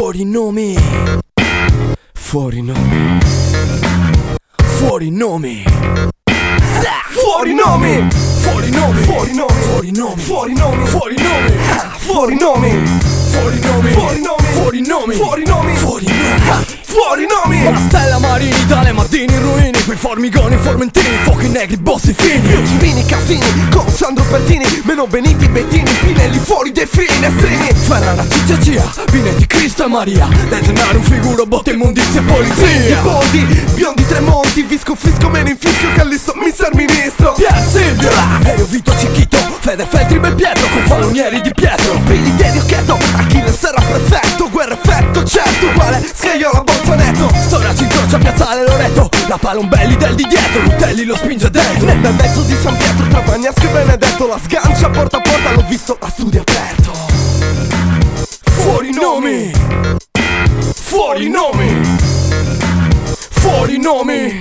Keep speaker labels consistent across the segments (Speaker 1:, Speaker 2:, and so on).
Speaker 1: Fuori nomi. Fuori nomi. Fuori nomi. Fuori nomi. Fuori nomi. Fuori nomi. Fuori nomi. Fuori nomi. Fuori nomi. Fuori nomi. Fuori nomi. Fuori nomi. Fuori nomi. Fuori nomi. Fuori nomi. Fuori nomi. La stella marini, dalle Mardini in ruini, quei formigoni formentini, fuochi negri, bossi fini,
Speaker 2: Cimini, Casini, con Sandro Pertini, meno Beniti, Bettini, Pinelli fuori dai finestrini.
Speaker 1: Ferrara, Ciccia, Binetti, Cristo e Maria, del denaro un figuro, botte, immondizia e polizia.
Speaker 2: Boldi, biondi, Tremonti, Visco, Fisco, meno in fischio, Callisto, Mister Ministro,
Speaker 1: Pier Silvio, Elio, Vito, Cicchito, Fede, Feltri, Bel Pietro, con falonieri di Pietro,
Speaker 2: Billy, Deli, Occhetto, Achille sarà perfetto, guerra effetto, certo, uguale, Scagliola, Bolzaneto.
Speaker 1: Storia ci incrocia, Piazzale Loreto, la Palombelli del di dietro, Rutelli lo spinge dentro.
Speaker 2: Nel bel mezzo di San Pietro, tra Bagnasco e Benedetto, la sgancia porta a porta, l'ho visto a studio aperto.
Speaker 1: Fuori nomi. Fuori nomi. Fuori nomi.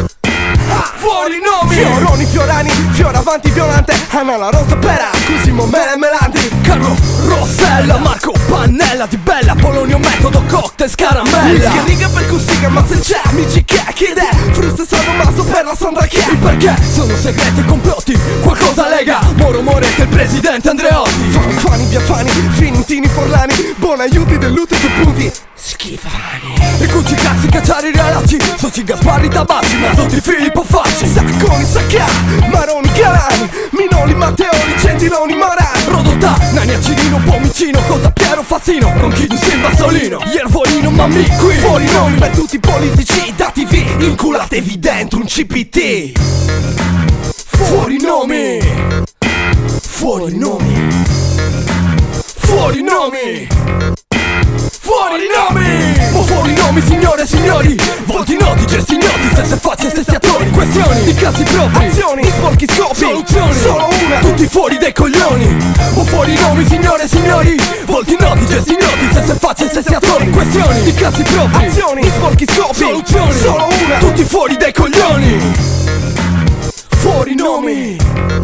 Speaker 1: Fuori nomi.
Speaker 2: Fioroni, Fiorani, Fioravanti, Violante, Anna la Rosa Pera, Cosimo, Mele, Melandri,
Speaker 1: Carlo Rossella, Marco Pannella, Di Bella, Polonio, Metodo, Cocktail, Scaramella.
Speaker 2: Che riga per Costiga, ma se c'è, amici che ed è Frusta e Sadomaso per la Sandra che
Speaker 1: Il perché sono segreti complotti, qualcosa lega Moro Moretti e il presidente Andreotti.
Speaker 2: Fani, Biafani, Finintini, Forlani, buon aiuti dell'utile due punti
Speaker 1: Schifani. E Cucci, Cazzi, Cacciari, Realacci, Soci, Gasparri, Tabacci, Mazzotti, Filippo, Facci,
Speaker 2: Sacconi, Sacca, Maroni, Galani, Minoli, Matteoli, Gentiloni, Marani,
Speaker 1: Rodotà, Nani, Acidino, Pomicino, Cota, Piero, Fazzino, Ronchidus, Bassolino, Iervolino, Mammi, qui.
Speaker 2: fuori nomi per tutti i politici da TV, inculatevi dentro un CPT.
Speaker 1: Fuori nomi. Fuori nomi. Fuori nomi. Fuori nomi. Ma fuori nomi, signore e signori, volti noti, gesti ignoti, stesse facce, stessi attori, questioni di casi propri,
Speaker 2: Azioni, sporchi scopi,
Speaker 1: soluzioni,
Speaker 2: solo una,
Speaker 1: tutti fuori dai coglioni. Ma fuori nomi, signore e signori, volti noti, gesti ignoti, stesse facce, stessi attori, questioni di casi propri,
Speaker 2: azioni, sporchi scopi,
Speaker 1: soluzioni,
Speaker 2: solo una,
Speaker 1: tutti fuori dai coglioni. Fuori nomi.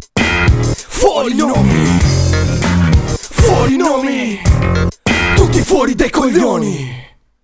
Speaker 1: Fuori nomi. Fuori nomi. Tutti fuori dai coglioni.